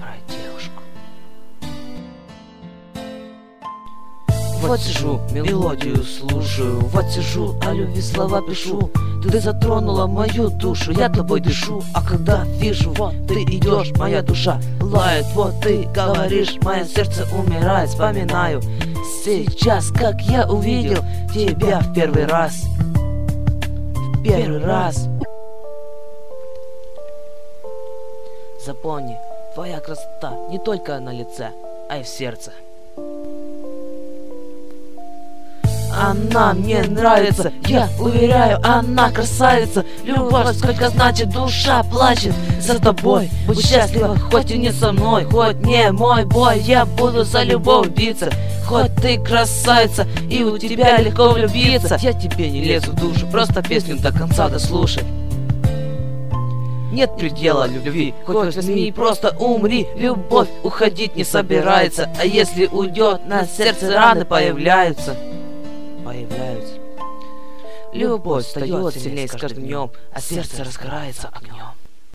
выбрать девушку. Вот сижу, мелодию слушаю, вот сижу, о любви слова пишу. Ты затронула мою душу, я тобой дышу. А когда вижу, вот ты идешь, моя душа лает. Вот ты говоришь, мое сердце умирает. Вспоминаю сейчас, как я увидел тебя в первый раз. В первый раз. Запомни, твоя красота не только на лице, а и в сердце. Она мне нравится, я уверяю, она красавица. Любовь, сколько значит, душа плачет за тобой. Будь счастлива, хоть и не со мной, хоть не мой бой. Я буду за любовь биться, хоть ты красавица, и у тебя легко влюбиться. Я тебе не лезу в душу, просто песню до конца дослушай. Нет предела любви, хоть возьми и просто умри. Любовь уходить не собирается, а если уйдет, на сердце раны появляются. Любовь встает сильнее с каждым днем, а сердце разгорается огнем.